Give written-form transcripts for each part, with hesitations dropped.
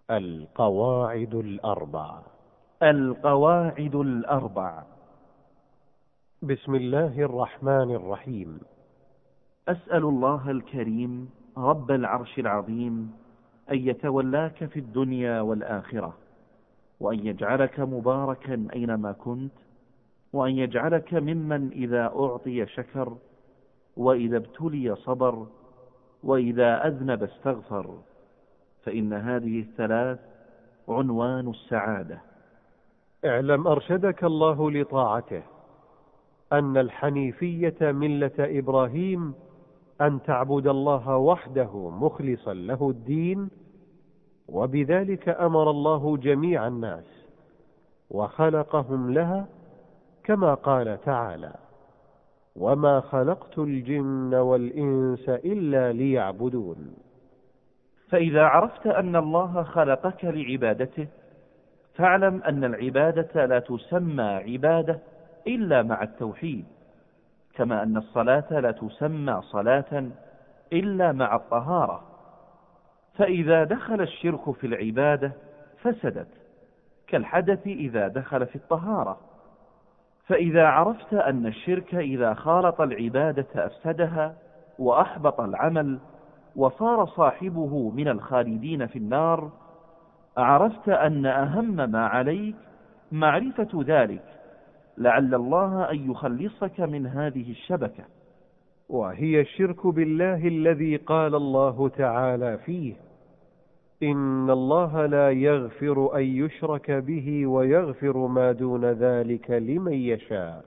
القواعد الأربع. القواعد الأربع. بسم الله الرحمن الرحيم. أسأل الله الكريم رب العرش العظيم أن يتولاك في الدنيا والآخرة، وأن يجعلك مباركا أينما كنت، وأن يجعلك ممن إذا أعطي شكر، وإذا ابتلي صبر، وإذا أذنب استغفر، فإن هذه الثلاث عنوان السعادة. اعلم أرشدك الله لطاعته أن الحنيفية ملة إبراهيم أن تعبد الله وحده مخلصا له الدين، وبذلك أمر الله جميع الناس وخلقهم لها، كما قال تعالى: وما خلقت الجن والإنس إلا ليعبدون. فإذا عرفت أن الله خلقك لعبادته، فاعلم أن العبادة لا تسمى عبادة إلا مع التوحيد، كما أن الصلاة لا تسمى صلاة إلا مع الطهارة. فإذا دخل الشرك في العبادة فسدت، كالحدث إذا دخل في الطهارة. فإذا عرفت أن الشرك إذا خالط العبادة أفسدها وأحبط العمل وصار صاحبه من الخالدين في النار، عرفت أن أهم ما عليك معرفة ذلك، لعل الله أن يخلصك من هذه الشبكة، وهي الشرك بالله الذي قال الله تعالى فيه: إن الله لا يغفر أن يشرك به ويغفر ما دون ذلك لمن يشاء.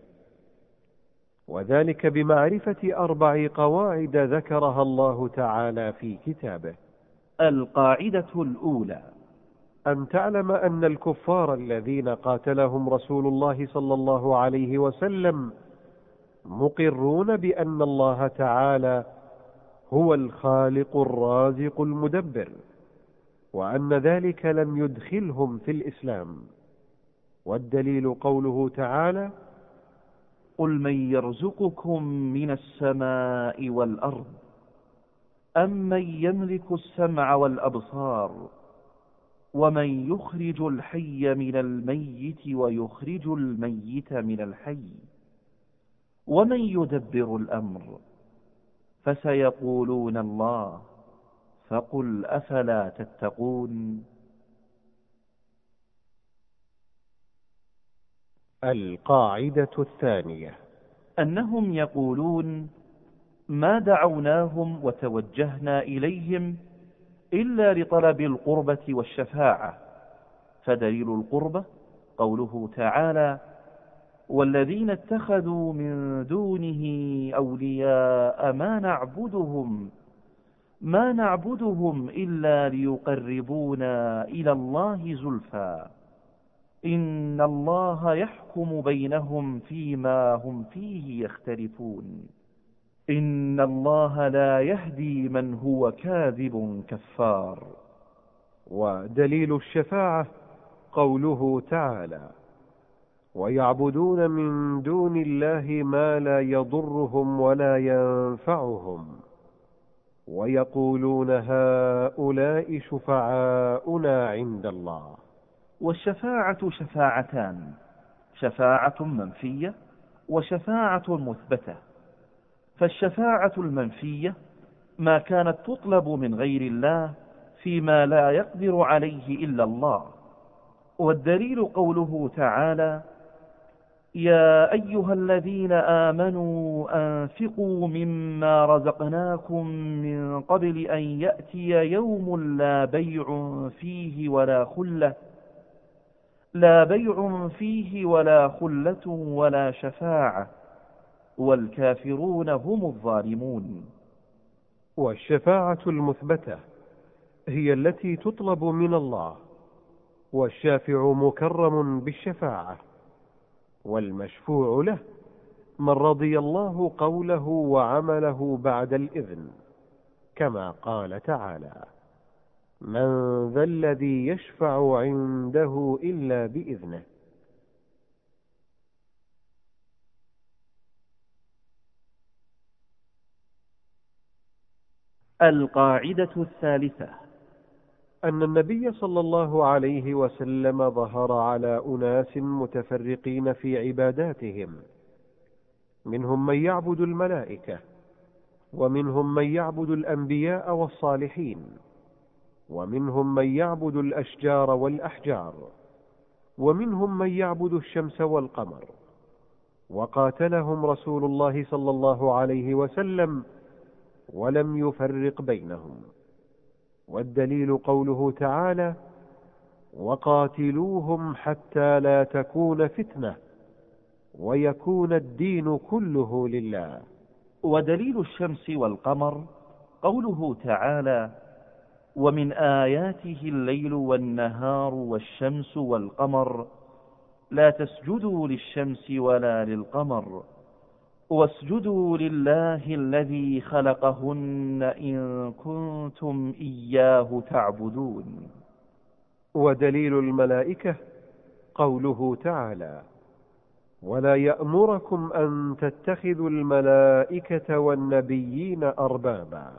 وذلك بمعرفة 4 قواعد ذكرها الله تعالى في كتابه. القاعدة الأولى: أن تعلم أن الكفار الذين قاتلهم رسول الله صلى الله عليه وسلم مقرون بأن الله تعالى هو الخالق الرازق المدبر، وأن ذلك لم يدخلهم في الإسلام. والدليل قوله تعالى: قل من يرزقكم من السماء والأرض أمن يملك السمع والأبصار ومن يخرج الحي من الميت ويخرج الميت من الحي ومن يدبر الأمر، فسيقولون الله، فقل أفلا تتقون. القاعدة الثانية: أنهم يقولون ما دعوناهم وتوجهنا إليهم إلا لطلب القربة والشفاعة. فدليل القربة قوله تعالى: والذين اتخذوا من دونه أولياء ما نعبدهم إلا ليقربونا إلى الله زلفى إن الله يحكم بينهم فيما هم فيه يختلفون إن الله لا يهدي من هو كاذب كفار. ودليل الشفاعة قوله تعالى: ويعبدون من دون الله ما لا يضرهم ولا ينفعهم ويقولون هؤلاء شفعاؤنا عند الله. والشفاعة شفاعتان: شفاعة منفية وشفاعة مثبتة. فالشفاعة المنفية ما كانت تطلب من غير الله فيما لا يقدر عليه إلا الله. والدليل قوله تعالى: يا أيها الذين آمنوا أنفقوا مما رزقناكم من قبل أن يأتي يوم لا بيع فيه ولا خلة ولا شفاعة والكافرون هم الظالمون. والشفاعة المثبتة هي التي تطلب من الله، والشافع مكرم بالشفاعة، والمشفوع له من رضي الله قوله وعمله بعد الإذن، كما قال تعالى: من ذا الذي يشفع عنده إلا بإذنه. القاعدة الثالثة: أن النبي صلى الله عليه وسلم ظهر على أناس متفرقين في عباداتهم، منهم من يعبد الملائكة، ومنهم من يعبد الأنبياء والصالحين، ومنهم من يعبد الأشجار والأحجار، ومنهم من يعبد الشمس والقمر، وقاتلهم رسول الله صلى الله عليه وسلم ولم يفرق بينهم. والدليل قوله تعالى: وقاتلوهم حتى لا تكون فتنة ويكون الدين كله لله. ودليل الشمس والقمر قوله تعالى: ومن آياته الليل والنهار والشمس والقمر لا تسجدوا للشمس ولا للقمر واسجدوا لله الذي خلقهن إن كنتم إياه تعبدون. ودليل الملائكة قوله تعالى: ولا يأمركم أن تتخذوا الملائكة والنبيين أربابا.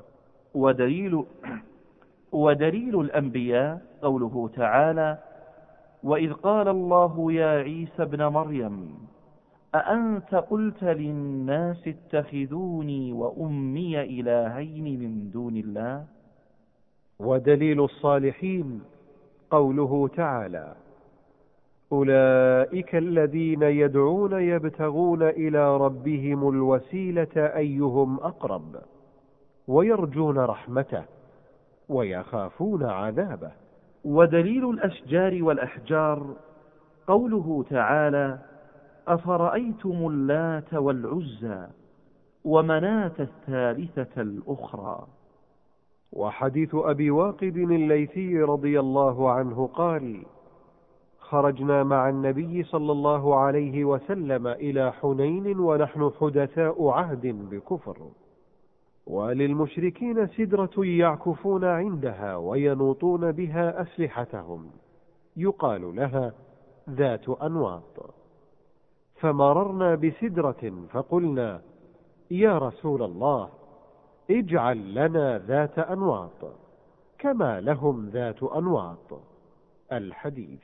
ودليل الأنبياء قوله تعالى: وإذ قال الله يا عيسى ابن مريم أأنت قلت للناس اتخذوني وأمي إلهين من دون الله. ودليل الصالحين قوله تعالى: أولئك الذين يدعون يبتغون إلى ربهم الوسيلة أيهم أقرب ويرجون رحمته ويخافون عذابه. ودليل الأشجار والأحجار قوله تعالى: أفرأيتم اللات والعزى ومناة الثالثة الأخرى. وحديث أبي واقد الليثي رضي الله عنه قال: خرجنا مع النبي صلى الله عليه وسلم إلى حنين ونحن حدثاء عهد بكفر، وللمشركين سدرة يعكفون عندها وينوطون بها أسلحتهم يقال لها ذات أنواط، فمررنا بسدرة فقلنا: يا رسول الله، اجعل لنا ذات أنواط كما لهم ذات أنواط. الحديث.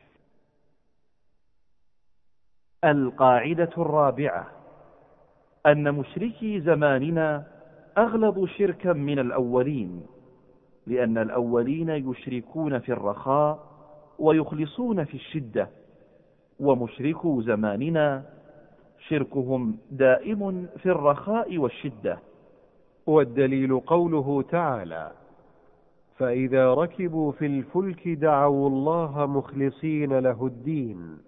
القاعدة الرابعة: أن مشركي زماننا أغلظ شركا من الأولين، لأن الأولين يشركون في الرخاء ويخلصون في الشدة، ومشركو زماننا شركهم دائم في الرخاء والشدة. والدليل قوله تعالى: فإذا ركبوا في الفلك دعوا الله مخلصين له الدين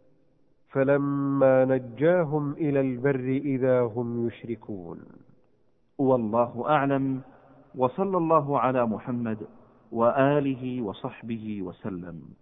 فلما نجاهم إلى البر إذا هم يشركون. والله أعلم، وصلى الله على محمد وآله وصحبه وسلم.